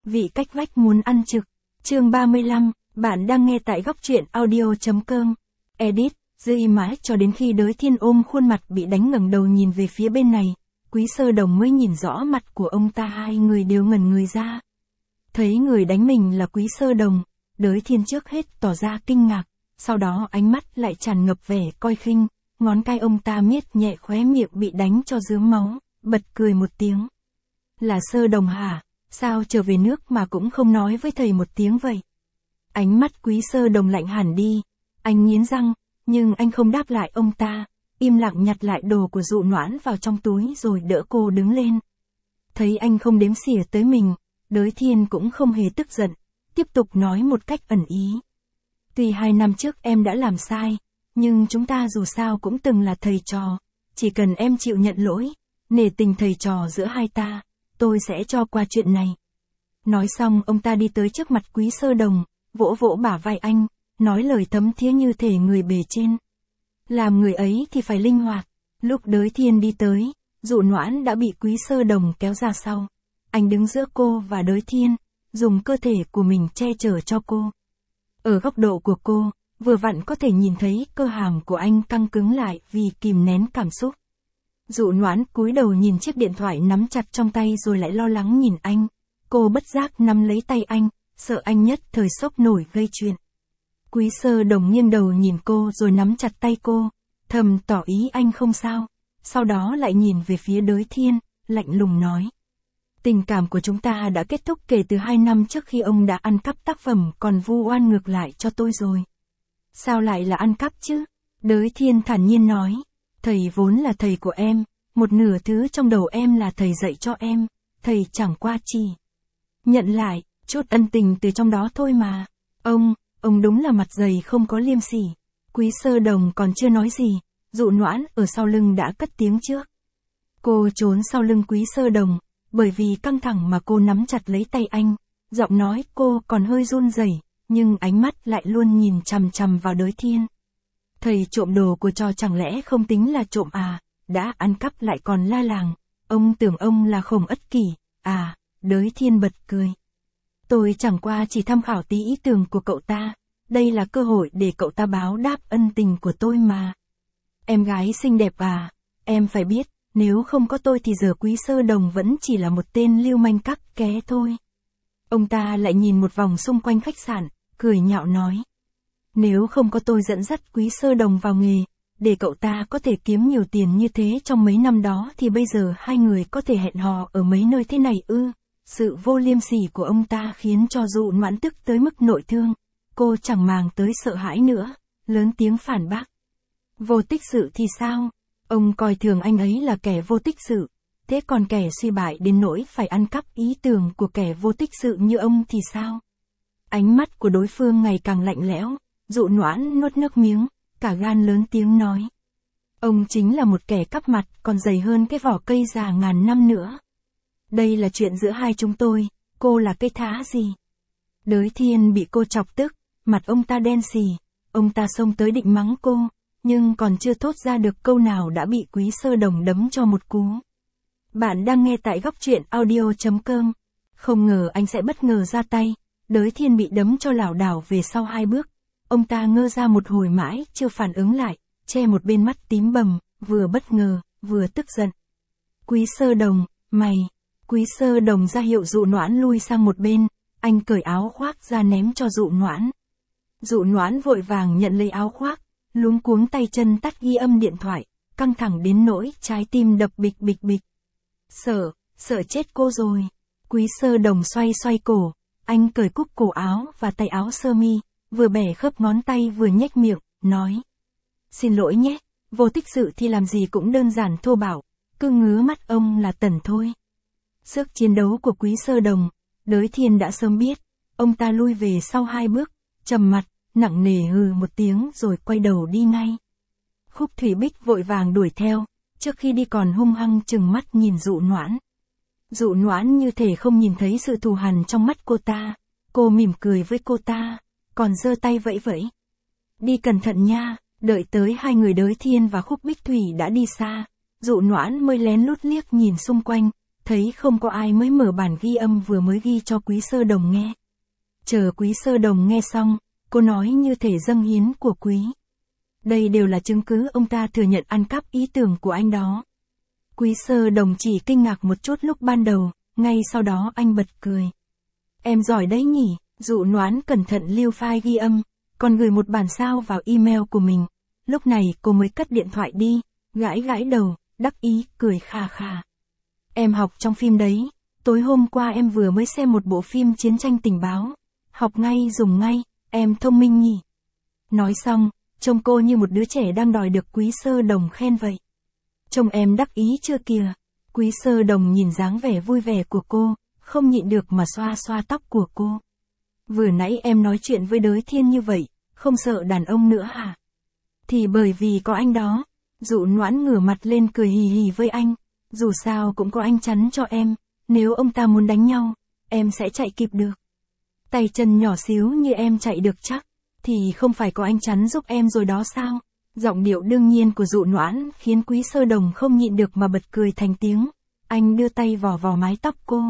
vị cách vách muốn ăn trực. Chương 35, bạn đang nghe tại góc truyện audio.com. Edit, dư mãi cho đến khi Đới Thiên ôm khuôn mặt bị đánh ngẩng đầu nhìn về phía bên này, Quý Sơ Đồng mới nhìn rõ mặt của ông ta. Hai người đều ngẩn người ra. Thấy người đánh mình là Quý Sơ Đồng, Đới Thiên trước hết tỏ ra kinh ngạc, sau đó ánh mắt lại tràn ngập vẻ coi khinh, ngón tay ông ta miết nhẹ khóe miệng bị đánh cho rướm máu, bật cười một tiếng. Là Sơ Đồng hả? Sao trở về nước mà cũng không nói với thầy một tiếng vậy? Ánh mắt Quý Sơ Đồng lạnh hẳn đi, anh nghiến răng, nhưng anh không đáp lại ông ta, im lặng nhặt lại đồ của Dụ Noãn vào trong túi rồi đỡ cô đứng lên. Thấy anh không đếm xỉa tới mình, Đới Thiên cũng không hề tức giận, tiếp tục nói một cách ẩn ý. Tuy 2 năm trước em đã làm sai, nhưng chúng ta dù sao cũng từng là thầy trò, chỉ cần em chịu nhận lỗi, nể tình thầy trò giữa hai ta, tôi sẽ cho qua chuyện này. Nói xong ông ta đi tới trước mặt Quý Sơ Đồng, vỗ vỗ bả vai anh, nói lời thấm thía như thể người bề trên. Làm người ấy thì phải linh hoạt. Lúc Đới Thiên đi tới, Dụ Noãn đã bị Quý Sơ Đồng kéo ra sau. Anh đứng giữa cô và Đới Thiên, dùng cơ thể của mình che chở cho cô. Ở góc độ của cô, vừa vặn có thể nhìn thấy cơ hàm của anh căng cứng lại vì kìm nén cảm xúc. Dụ Noãn cúi đầu nhìn chiếc điện thoại nắm chặt trong tay rồi lại lo lắng nhìn anh. Cô bất giác nắm lấy tay anh, sợ anh nhất thời sốc nổi gây chuyện. Quý Sơ Đồng nghiêng đầu nhìn cô rồi nắm chặt tay cô, thầm tỏ ý anh không sao. Sau đó lại nhìn về phía Đới Thiên, lạnh lùng nói. Tình cảm của chúng ta đã kết thúc kể từ 2 năm trước khi ông đã ăn cắp tác phẩm còn vu oan ngược lại cho tôi rồi. Sao lại là ăn cắp chứ? Đới Thiên thản nhiên nói. Thầy vốn là thầy của em, một nửa thứ trong đầu em là thầy dạy cho em, thầy chẳng qua chỉ nhận lại chút ân tình từ trong đó thôi mà. Ông đúng là mặt dày không có liêm sỉ. Quý Sơ Đồng còn chưa nói gì, Dụ Noãn ở sau lưng đã cất tiếng trước. Cô trốn sau lưng Quý Sơ Đồng, bởi vì căng thẳng mà cô nắm chặt lấy tay anh, giọng nói cô còn hơi run rẩy, nhưng ánh mắt lại luôn nhìn chằm chằm vào Đới Thiên. Thầy trộm đồ của trò chẳng lẽ không tính là trộm à, đã ăn cắp lại còn la làng, ông tưởng ông là Khổng Ất Kỷ, à, Đới Thiên bật cười. Tôi chẳng qua chỉ tham khảo tí ý tưởng của cậu ta, đây là cơ hội để cậu ta báo đáp ân tình của tôi mà. Em gái xinh đẹp à, em phải biết, nếu không có tôi thì giờ Quý Sơ Đồng vẫn chỉ là một tên lưu manh cắc ké thôi. Ông ta lại nhìn một vòng xung quanh khách sạn, cười nhạo nói. Nếu không có tôi dẫn dắt Quý Sơ Đồng vào nghề, để cậu ta có thể kiếm nhiều tiền như thế trong mấy năm đó thì bây giờ hai người có thể hẹn hò ở mấy nơi thế này ư. Sự vô liêm sỉ của ông ta khiến cho Dụ Noãn tức tới mức nội thương. Cô chẳng màng tới sợ hãi nữa, lớn tiếng phản bác. Vô tích sự thì sao? Ông coi thường anh ấy là kẻ vô tích sự. Thế còn kẻ suy bại đến nỗi phải ăn cắp ý tưởng của kẻ vô tích sự như ông thì sao? Ánh mắt của đối phương ngày càng lạnh lẽo, Dụ Noãn nuốt nước miếng, cả gan lớn tiếng nói. Ông chính là một kẻ cắp mặt còn dày hơn cái vỏ cây già ngàn năm nữa. Đây là chuyện giữa hai chúng tôi, cô là cây thá gì? Đới Thiên bị cô chọc tức, mặt ông ta đen xì, ông ta xông tới định mắng cô, nhưng còn chưa thốt ra được câu nào đã bị Quý Sơ Đồng đấm cho một cú. Bạn đang nghe tại góc truyện audio.com. Không ngờ anh sẽ bất ngờ ra tay, Đới Thiên bị đấm cho lảo đảo về sau 2 bước. Ông ta ngơ ra một hồi mãi chưa phản ứng lại, che một bên mắt tím bầm, vừa bất ngờ, vừa tức giận. Quý Sơ Đồng, mày! Quý Sơ Đồng ra hiệu Dụ Noãn lui sang một bên, anh cởi áo khoác ra ném cho Dụ Noãn. Dụ Noãn vội vàng nhận lấy áo khoác, luống cuống tay chân tắt ghi âm điện thoại, căng thẳng đến nỗi trái tim đập bịch bịch bịch. Sợ chết cô rồi. Quý Sơ Đồng xoay cổ, anh cởi cúc cổ áo và tay áo sơ mi, vừa bẻ khớp ngón tay vừa nhếch miệng, nói. Xin lỗi nhé, vô tích sự thì làm gì cũng đơn giản thô bạo, cứ ngứa mắt ông là tẩn thôi. Sức chiến đấu của Quý Sơ Đồng, Đới Thiên đã sớm biết, ông ta lui về sau 2 bước, trầm mặt, nặng nề hừ một tiếng rồi quay đầu đi ngay. Khúc Thủy Bích vội vàng đuổi theo, trước khi đi còn hung hăng trừng mắt nhìn Dụ Noãn. Dụ Noãn như thể không nhìn thấy sự thù hằn trong mắt cô ta, cô mỉm cười với cô ta, còn giơ tay vẫy vẫy. Đi cẩn thận nha, đợi tới hai người Đới Thiên và Khúc Bích Thủy đã đi xa, Dụ Noãn mới lén lút liếc nhìn xung quanh, thấy không có ai mới mở bản ghi âm vừa mới ghi cho Quý Sơ Đồng nghe. Chờ Quý Sơ Đồng nghe xong, cô nói như thể dâng hiến của Quý. Đây đều là chứng cứ ông ta thừa nhận ăn cắp ý tưởng của anh đó. Quý Sơ Đồng chỉ kinh ngạc một chút lúc ban đầu, ngay sau đó anh bật cười. Em giỏi đấy nhỉ, Dụ Noãn cẩn thận lưu file ghi âm, còn gửi một bản sao vào email của mình. Lúc này cô mới cất điện thoại đi, gãi gãi đầu, đắc ý, cười khà khà. Em học trong phim đấy, tối hôm qua em vừa mới xem một bộ phim chiến tranh tình báo. Học ngay dùng ngay, em thông minh nhỉ. Nói xong, trông cô như một đứa trẻ đang đòi được Quý Sơ Đồng khen vậy. Trông em đắc ý chưa kìa. Quý Sơ Đồng nhìn dáng vẻ vui vẻ của cô, không nhịn được mà xoa xoa tóc của cô. Vừa nãy em nói chuyện với Đới Thiên như vậy, không sợ đàn ông nữa hả? Thì bởi vì có anh đó. Dụ Noãn ngửa mặt lên cười hì hì với anh. Dù sao cũng có anh chắn cho em, nếu ông ta muốn đánh nhau, em sẽ chạy kịp được. Tay chân nhỏ xíu như em chạy được chắc, thì không phải có anh chắn giúp em rồi đó sao? Giọng điệu đương nhiên của Dụ Noãn khiến Quý Sơ Đồng không nhịn được mà bật cười thành tiếng. Anh đưa tay vò vò mái tóc cô.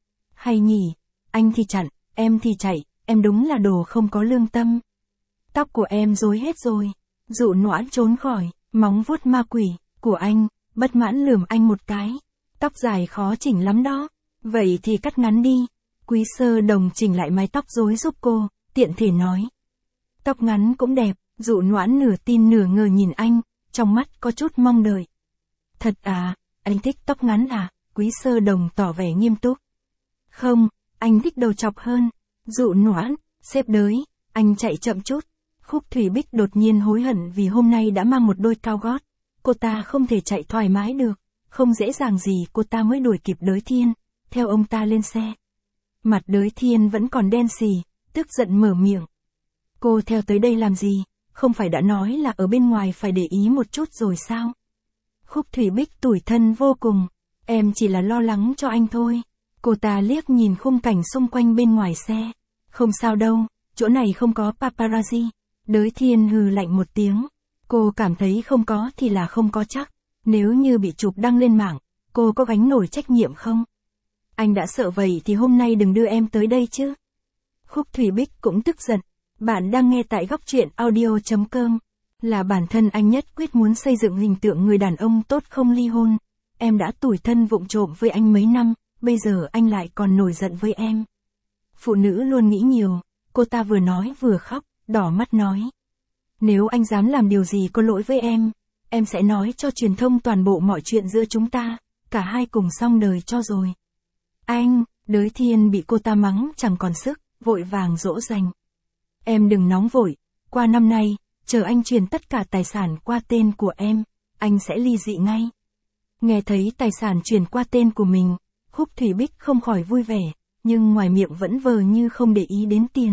Hay nhỉ, anh thì chặn, em thì chạy, em đúng là đồ không có lương tâm. Tóc của em rối hết rồi. Dụ Noãn trốn khỏi móng vuốt ma quỷ của anh, bất mãn lườm anh một cái. Tóc dài khó chỉnh lắm đó. Vậy thì cắt ngắn đi. Quý Sơ Đồng chỉnh lại mái tóc rối giúp cô, tiện thể nói. Tóc ngắn cũng đẹp. Dụ Noãn nửa tin nửa ngờ nhìn anh, trong mắt có chút mong đợi. Thật à, anh thích tóc ngắn à? Quý Sơ Đồng tỏ vẻ nghiêm túc. Không, anh thích đầu chọc hơn. Dụ Noãn, xếp Đới, anh chạy chậm chút. Khúc Thủy Bích đột nhiên hối hận vì hôm nay đã mang một đôi cao gót. Cô ta không thể chạy thoải mái được, không dễ dàng gì cô ta mới đuổi kịp Đới Thiên, theo ông ta lên xe. Mặt Đới Thiên vẫn còn đen xì, tức giận mở miệng. Cô theo tới đây làm gì? Không phải đã nói là ở bên ngoài phải để ý một chút rồi sao? Khúc Thủy Bích tủi thân vô cùng. Em chỉ là lo lắng cho anh thôi. Cô ta liếc nhìn khung cảnh xung quanh bên ngoài xe. Không sao đâu, chỗ này không có paparazzi. Đới Thiên hừ lạnh một tiếng. Cô cảm thấy không có thì là không có chắc. Nếu như bị chụp đăng lên mạng, cô có gánh nổi trách nhiệm không? Anh đã sợ vậy thì hôm nay đừng đưa em tới đây chứ. Khúc Thủy Bích cũng tức giận. Bạn đang nghe tại góc truyện audio.com. Là bản thân anh nhất quyết muốn xây dựng hình tượng người đàn ông tốt không ly hôn. Em đã tủi thân vụng trộm với anh mấy năm, bây giờ anh lại còn nổi giận với em. Phụ nữ luôn nghĩ nhiều, cô ta vừa nói vừa khóc, đỏ mắt nói. Nếu anh dám làm điều gì có lỗi với em sẽ nói cho truyền thông toàn bộ mọi chuyện giữa chúng ta, cả hai cùng xong đời cho rồi. Anh, Đới Thiên bị cô ta mắng chẳng còn sức, vội vàng dỗ dành. Em đừng nóng vội, qua năm nay, chờ anh truyền tất cả tài sản qua tên của em, anh sẽ ly dị ngay. Nghe thấy tài sản chuyển qua tên của mình, Khúc Thủy Bích không khỏi vui vẻ, nhưng ngoài miệng vẫn vờ như không để ý đến tiền.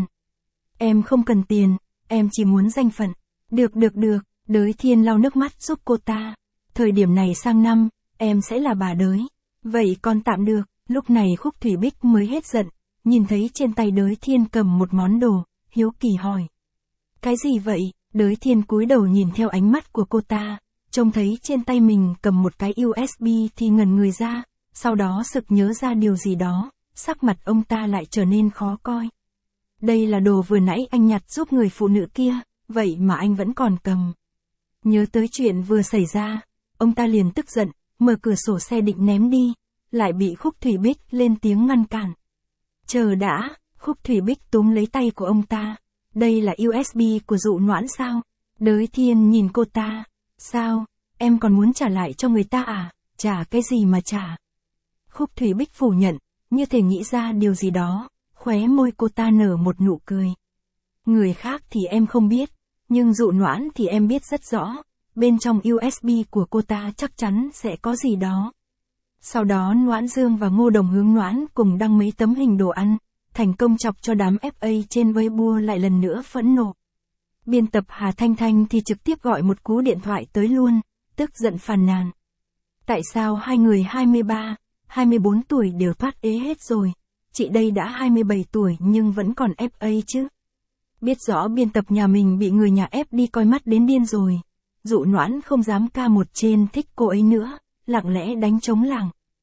Em không cần tiền, em chỉ muốn danh phận. Được, Đới Thiên lau nước mắt giúp cô ta. Thời điểm này sang năm, em sẽ là bà Đới. Vậy còn tạm được, lúc này Khúc Thủy Bích mới hết giận, nhìn thấy trên tay Đới Thiên cầm một món đồ, hiếu kỳ hỏi. Cái gì vậy? Đới Thiên cúi đầu nhìn theo ánh mắt của cô ta, trông thấy trên tay mình cầm một cái USB thì ngẩn người ra, sau đó sực nhớ ra điều gì đó, sắc mặt ông ta lại trở nên khó coi. Đây là đồ vừa nãy anh nhặt giúp người phụ nữ kia, vậy mà anh vẫn còn cầm. Nhớ tới chuyện vừa xảy ra, ông ta liền tức giận, mở cửa sổ xe định ném đi, lại bị Khúc Thủy Bích lên tiếng ngăn cản. Chờ đã, Khúc Thủy Bích túm lấy tay của ông ta. Đây là USB của Dụ Noãn sao? Đới Thiên nhìn cô ta. Sao, em còn muốn trả lại cho người ta à? Trả cái gì mà trả? Khúc Thủy Bích phủ nhận, như thể nghĩ ra điều gì đó, khóe môi cô ta nở một nụ cười. Người khác thì em không biết, nhưng Dụ Noãn thì em biết rất rõ. Bên trong USB của cô ta chắc chắn sẽ có gì đó. Sau đó Noãn Dương và Ngô Đồng Hướng Noãn cùng đăng mấy tấm hình đồ ăn, thành công chọc cho đám FA trên Weibo lại lần nữa phẫn nộ. Biên tập Hà Thanh Thanh thì trực tiếp gọi một cú điện thoại tới luôn, tức giận phàn nàn. Tại sao hai người 23, 24 tuổi đều thoát ế hết rồi, chị đây đã 27 tuổi nhưng vẫn còn FA chứ? Biết rõ biên tập nhà mình bị người nhà ép đi coi mắt đến điên rồi. Dụ Noãn không dám ca một trên thích cô ấy nữa, lặng lẽ đánh trống lảng.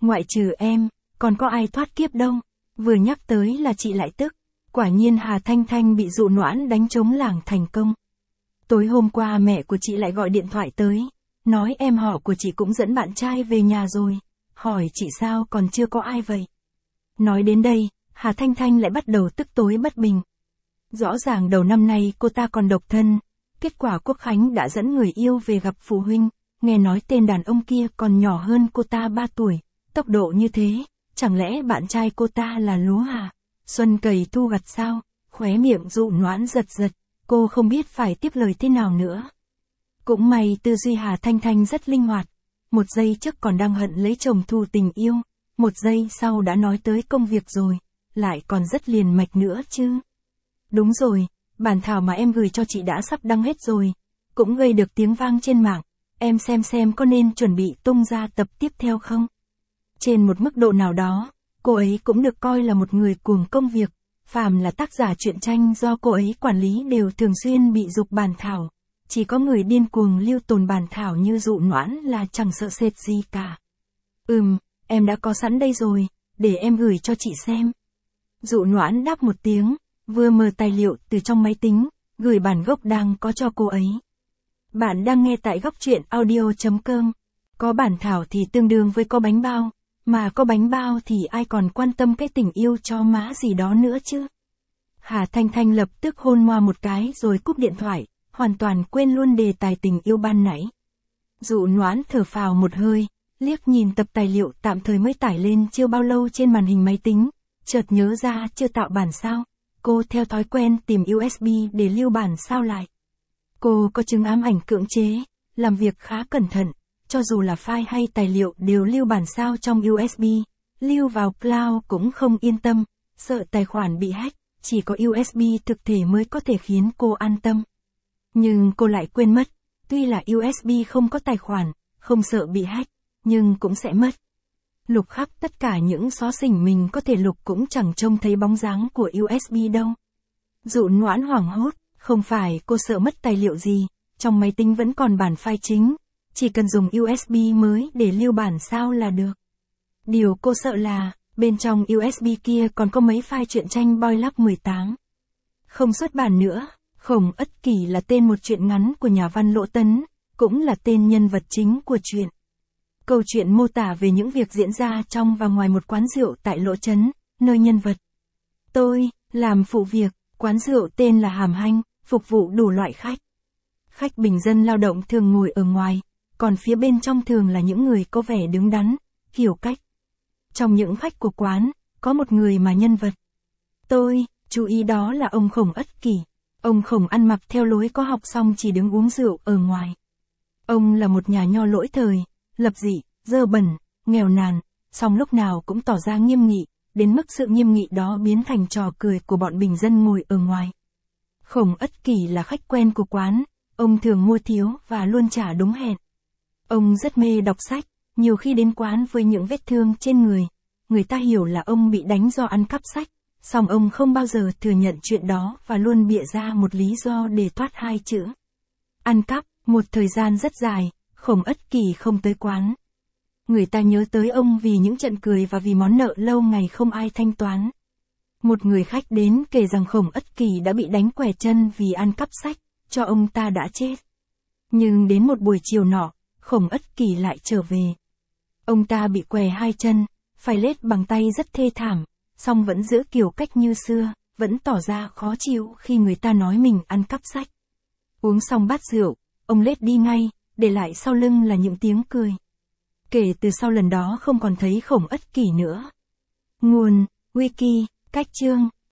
ngoại trừ em, còn có ai thoát kiếp đâu. Vừa nhắc tới là chị lại tức. Quả nhiên Hà Thanh Thanh bị dụ noãn đánh trống lảng thành công. Tối hôm qua mẹ của chị lại gọi điện thoại tới, nói em họ của chị cũng dẫn bạn trai về nhà rồi. Hỏi chị sao còn chưa có ai vậy? Nói đến đây, Hà Thanh Thanh lại bắt đầu tức tối bất bình. Rõ ràng đầu năm nay cô ta còn độc thân, kết quả Quốc Khánh đã dẫn người yêu về gặp phụ huynh, nghe nói tên đàn ông kia còn nhỏ hơn cô ta 3 tuổi, tốc độ như thế, chẳng lẽ bạn trai cô ta là lúa à? Xuân cày thu gặt sao? Khóe miệng dụ noãn giật giật, cô không biết phải tiếp lời thế nào nữa. Cũng may tư duy Hà Thanh Thanh rất linh hoạt, một giây trước còn đang hận lấy chồng thù tình yêu, một giây sau đã nói tới công việc rồi, lại còn rất liền mạch nữa chứ. Đúng rồi, bản thảo mà em gửi cho chị đã sắp đăng hết rồi, cũng gây được tiếng vang trên mạng, em xem có nên chuẩn bị tung ra tập tiếp theo không? Trên một mức độ nào đó, cô ấy cũng được coi là một người cuồng công việc, phàm là tác giả truyện tranh do cô ấy quản lý đều thường xuyên bị giục bản thảo, chỉ có người điên cuồng lưu tồn bản thảo như dụ noãn là chẳng sợ sệt gì cả. Em đã có sẵn đây rồi, để em gửi cho chị xem. Dụ noãn đáp một tiếng, vừa mở tài liệu từ trong máy tính, gửi bản gốc đang có cho cô ấy. Bạn đang nghe tại góc truyện audio.com. Có bản thảo thì tương đương với có bánh bao, mà có bánh bao thì ai còn quan tâm cái tình yêu cho má gì đó nữa chứ. Hà Thanh Thanh lập tức hôn moa một cái rồi cúp điện thoại, hoàn toàn quên luôn đề tài tình yêu ban nãy. Dụ noãn thở phào một hơi, liếc nhìn tập tài liệu tạm thời mới tải lên chưa bao lâu trên màn hình máy tính, chợt nhớ ra chưa tạo bản sao. Cô theo thói quen tìm USB để lưu bản sao lại. Cô có chứng ám ảnh cưỡng chế, làm việc khá cẩn thận, cho dù là file hay tài liệu đều lưu bản sao trong USB, lưu vào cloud cũng không yên tâm, sợ tài khoản bị hack, chỉ có USB thực thể mới có thể khiến cô an tâm. Nhưng cô lại quên mất, tuy là USB không có tài khoản, không sợ bị hack, nhưng cũng sẽ mất. Lục khắp tất cả những xó xỉnh mình có thể lục cũng chẳng trông thấy bóng dáng của USB đâu. Dụ noãn hoảng hốt, không phải cô sợ mất tài liệu gì, trong máy tính vẫn còn bản file chính, chỉ cần dùng USB mới để lưu bản sao là được. Điều cô sợ là, bên trong USB kia còn có mấy file truyện tranh Boy Love 18. Không xuất bản nữa. Khổng Ất Kỷ là tên một truyện ngắn của nhà văn Lỗ Tấn, cũng là tên nhân vật chính của truyện. Câu chuyện mô tả về những việc diễn ra trong và ngoài một quán rượu tại Lỗ Trấn, nơi nhân vật tôi làm phụ việc. Quán rượu tên là Hàm Hanh, phục vụ đủ loại khách. Khách bình dân lao động thường ngồi ở ngoài, còn phía bên trong thường là những người có vẻ đứng đắn, hiểu cách. Trong những khách của quán, có một người mà nhân vật tôi chú ý đó là ông Khổng Ất Kỷ. Ông Khổng ăn mặc theo lối có học xong chỉ đứng uống rượu ở ngoài. Ông là một nhà nho lỗi thời, lập dị, dơ bẩn, nghèo nàn, song lúc nào cũng tỏ ra nghiêm nghị, đến mức sự nghiêm nghị đó biến thành trò cười của bọn bình dân ngồi ở ngoài. Khổng Ất Kỷ là khách quen của quán, ông thường mua thiếu và luôn trả đúng hẹn. Ông rất mê đọc sách, nhiều khi đến quán với những vết thương trên người, người ta hiểu là ông bị đánh do ăn cắp sách. Song ông không bao giờ thừa nhận chuyện đó và luôn bịa ra một lý do để thoát hai chữ ăn cắp. Một thời gian rất dài, Khổng Ất Kỷ không tới quán. Người ta nhớ tới ông vì những trận cười và vì món nợ lâu ngày không ai thanh toán. Một người khách đến kể rằng Khổng Ất Kỷ đã bị đánh què chân vì ăn cắp sách, cho ông ta đã chết. Nhưng đến một buổi chiều nọ, Khổng Ất Kỷ lại trở về. Ông ta bị què hai chân, phải lết bằng tay rất thê thảm, song vẫn giữ kiểu cách như xưa, vẫn tỏ ra khó chịu khi người ta nói mình ăn cắp sách. Uống xong bát rượu, ông lết đi ngay, để lại sau lưng là những tiếng cười. Kể từ sau lần đó không còn thấy Khổng Ất Kỷ nữa. Nguồn, Wiki, cách chương.